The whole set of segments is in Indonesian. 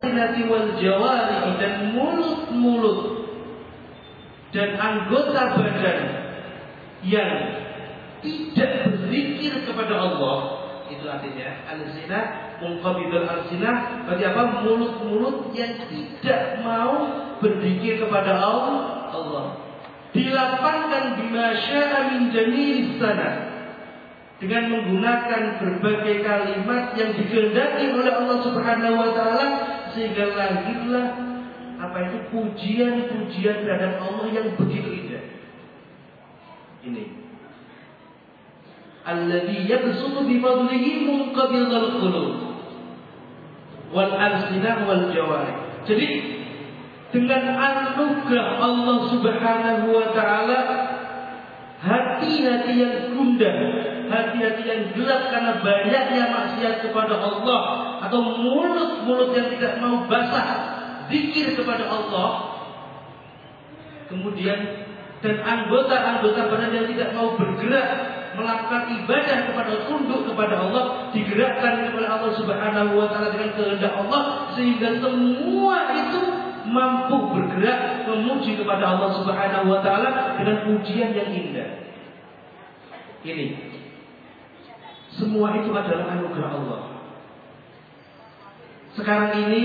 alsinati wal jawari, dan mulut-mulut dan anggota badan yang tidak berzikir kepada Allah. Itu artinya alsinah munqabidul alsinah, berarti apa? Mulut-mulut yang tidak mau berzikir kepada Allah. Dilapangkan bima syaa min jami'is sana, dengan menggunakan berbagai kalimat yang dikehendaki oleh Allah Subhanahu wa taala, sehingga lahirlah pujian-pujian terhadap Allah yang begitu indah. Ini alladzi yabsutu bi fadlihi munqabidul qulub wal alsinah wal jawarih. Jadi dengan anugerah Allah Subhanahu wa taala, hati-hati yang gundah, hati-hati yang gelap karena banyaknya maksiat kepada Allah, atau mulut-mulut yang tidak mau basah zikir kepada Allah, kemudian dan anggota-anggota badan yang tidak mau bergerak melakukan ibadah kepada tunduk kepada Allah, digerakkan oleh Allah Subhanahu wa taala dengan kehendak Allah, sehingga semua itu mampu bergerak memuji kepada Allah Subhanahu wa taala dengan pujian yang indah. Ini semua itu adalah anugerah Allah. Sekarang ini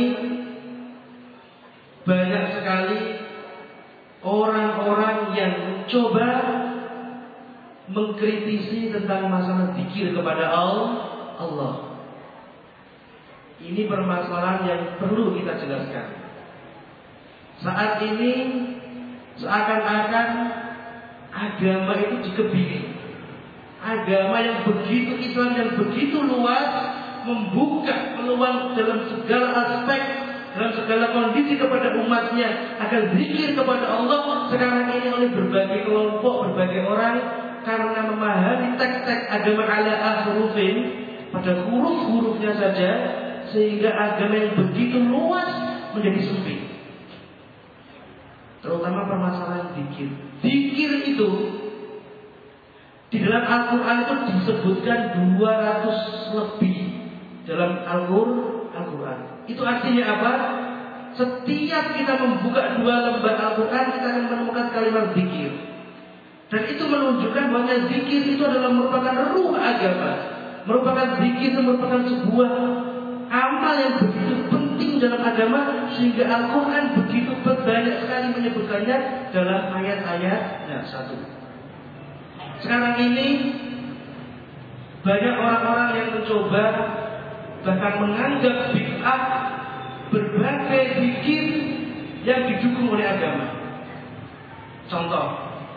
banyak sekali orang-orang yang mencoba mengkritisi tentang masalah zikir kepada Allah. Ini permasalahan yang perlu kita jelaskan. Saat ini seakan-akan agama itu dikebiri. Agama yang begitu, Islam yang begitu luas, membuka peluang dalam segala aspek, dalam segala kondisi kepada umatnya agar zikir kepada Allah. Sekarang ini oleh berbagai kelompok, berbagai orang, karena memahami teks-teks agama ala ahrufin, pada huruf-hurufnya saja, sehingga agama yang begitu luas menjadi sempit. Terutama permasalahan zikir. Zikir itu di dalam Al-Quran itu disebutkan 200 lebih dalam Al-Quran. Itu artinya apa? Setiap kita membuka 2 lembar Al-Quran, kita akan menemukan kalimat zikir. Dan itu menunjukkan bahwa zikir itu adalah merupakan ruh agama. Merupakan zikir itu merupakan sebuah amal yang begitu penting dalam agama, sehingga Al-Quran begitu banyak sekali menyebutkannya dalam ayat-ayatnya. Satu. Sekarang ini banyak orang-orang yang mencoba, bahkan menganggap bid'ah berbagai zikir yang didukung oleh agama. Contoh,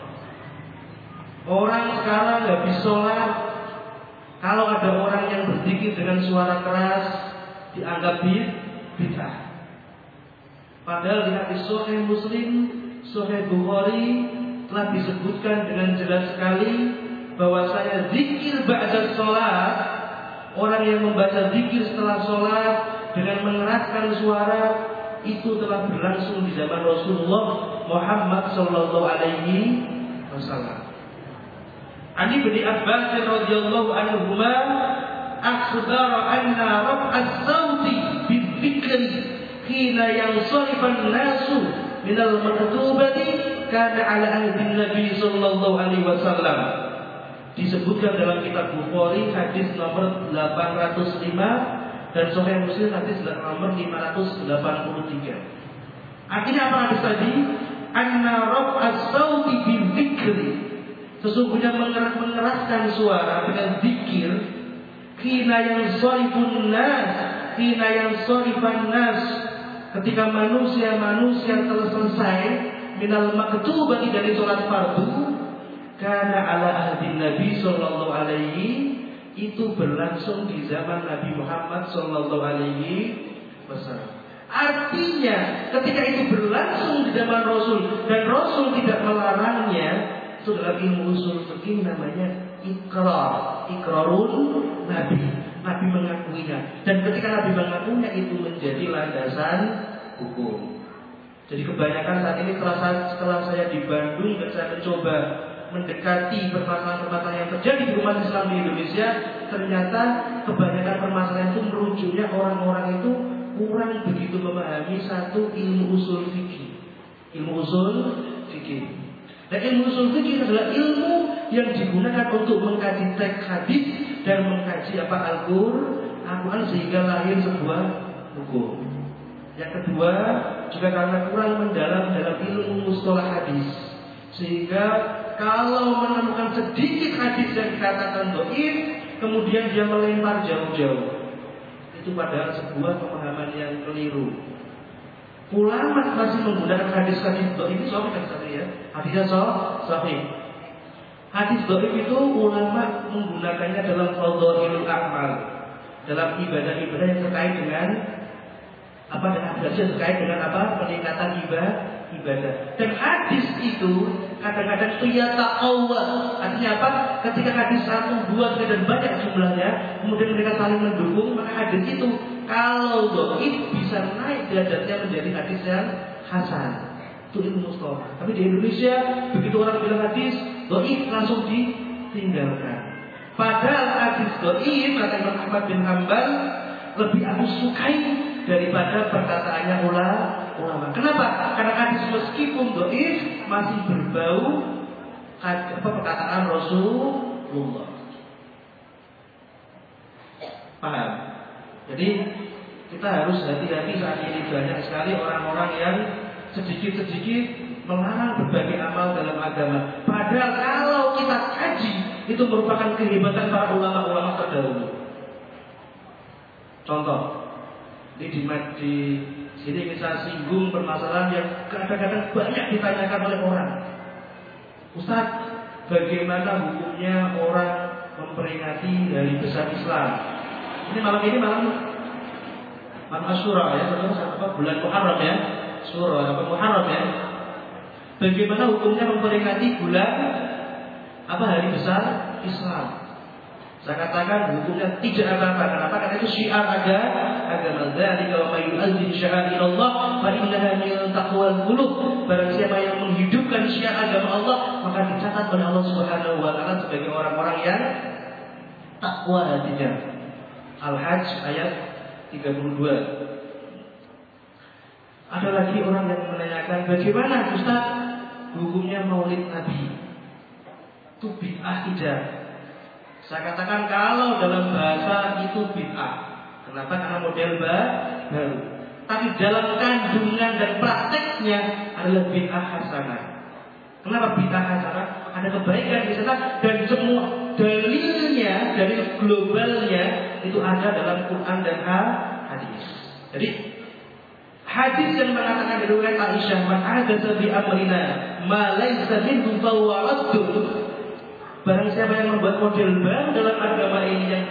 orang sekarang habis sholat, kalau ada orang yang berzikir dengan suara keras, dianggap bid'ah. Padahal di hadis Sahih Muslim, Sahih Bukhari telah disebutkan dengan jelas sekali bahwasanya zikir ba'da sholat, orang yang membaca zikir setelah sholat dengan mengeraskan suara, itu telah berlangsung di zaman Rasulullah Muhammad sallallahu alaihi wasallam. Ani bin Abbas radhiyallahu anhuma akhbara anna raf'as sauti bidzikri hina yansarifu an-nasu min al-maktubati kana ala ahdi Nabi sallallahu alaihi wasallam. Disebutkan dalam kitab Bukhari hadis nomor 805 dan Sahih Muslim hadis nomor 583. Artinya apa hadis tadi? Anna raf'as sauti bidzikri, sesungguhnya mengeraskan suara dengan zikir, hina yansarifun nas, ketika manusia telah selesai minal maktubati dari sholat fardu, karena ala ahdi Nabi sallallahu alaihi, itu berlangsung di zaman Nabi Muhammad sallallahu alaihi wasallam. Artinya ketika itu berlangsung di zaman Rasul dan Rasul tidak melarangnya, itu dalam ilmu usul fikih namanya ikrarun Nabi. Nabi mengakuinya, dan ketika Nabi mengakuinya itu menjadi landasan hukum. Jadi kebanyakan saat ini setelah saya di Bandung dan saya mencoba mendekati permasalahan-permasalahan yang terjadi di umat Islam di Indonesia, ternyata kebanyakan permasalahan itu merujuknya orang-orang itu kurang begitu memahami satu ilmu usul fikih. Ilmu usul fikih. Dan ilmu usul fikih adalah ilmu yang digunakan untuk mengkaji teks hadis dan mengkaji Al-Quran sehingga lahir sebuah hukum. Yang kedua, juga karena kurang mendalam dalam ilmu mustalah hadis, sehingga kalau menemukan sedikit hadis yang dikatakan dhaif, kemudian dia melempar jauh-jauh. Itu padahal sebuah pemahaman yang keliru. Ulama masih menggunakan hadis-hadis dhaif itu sahih kan ya? Hadisnya sahih. Hadis dhaif itu ulama menggunakannya dalam fadhailul a'mal, dalam ibadah-ibadah yang terkait dengan dan hadis terkait dengan peningkatan ibadah. Dan hadis itu kadang-kadang yataqawwa. Artinya apa? Ketika hadis 1, 2, 3 dan banyak jumlahnya, kemudian mereka saling mendukung, maka hadis itu kalau dhaif bisa naik derajatnya menjadi hadis yang hasan. Itu ilmu mustalah. Tapi di Indonesia begitu orang bilang hadis dhaif langsung ditinggalkan. Padahal hadis dhaif kata Imam Ahmad bin Hanbal lebih aku sukai daripada perkataannya ulama. Kenapa? Karena hadis meskipun dhaif masih berbau perkataan Rasulullah. Paham? Jadi kita harus hati-hati saat ini. Banyak sekali orang-orang yang sedikit-sedikit melarang berbagai amal dalam agama. Padahal kalau kita kaji, itu merupakan kehebatan para ulama-ulama terdahulu. Contoh, di sini kita singgung permasalahan yang kadang-kadang banyak ditanyakan oleh orang. Ustaz, bagaimana hukumnya orang memperingati hari besar Islam? Ini malam Asyura ya, bulan Muharram ya, Muharram ya. Bagaimana hukumnya memperingati bulan hari besar Islam? Saya katakan hukumnya tidak apa-apa. Kenapa? Karena itu syiar agama. Dzalika wa may yu'azzim sya'airallah fa innaha min taqwal qulub. Barang siapa yang menghidupkan syiar agama Allah, maka dicatat oleh Allah Subhanahu wa taala sebagai orang-orang yang takwa hatinya. Al-Hajj ayat 32. Ada lagi orang yang menanyakan, bagaimana Ustaz hukumnya Maulid Nabi? Itu bid'ah tidak? Saya katakan kalau dalam bahasa itu bid'ah. Kenapa? Karena model baru. Tapi dalam kandungan dan prakteknya adalah bid'ah hasanah. Kenapa bid'ah hasanah? Ada kebaikan di sana dan semua dalilnya dari globalnya itu ada dalam Quran dan hadis. Jadi hadis yang mengatakan riwayat Aisyah, "Man ahdatsa fi amrina ma laysa minhu fa huwa radd." Barang siapa yang membuat model baru dalam agama ini yang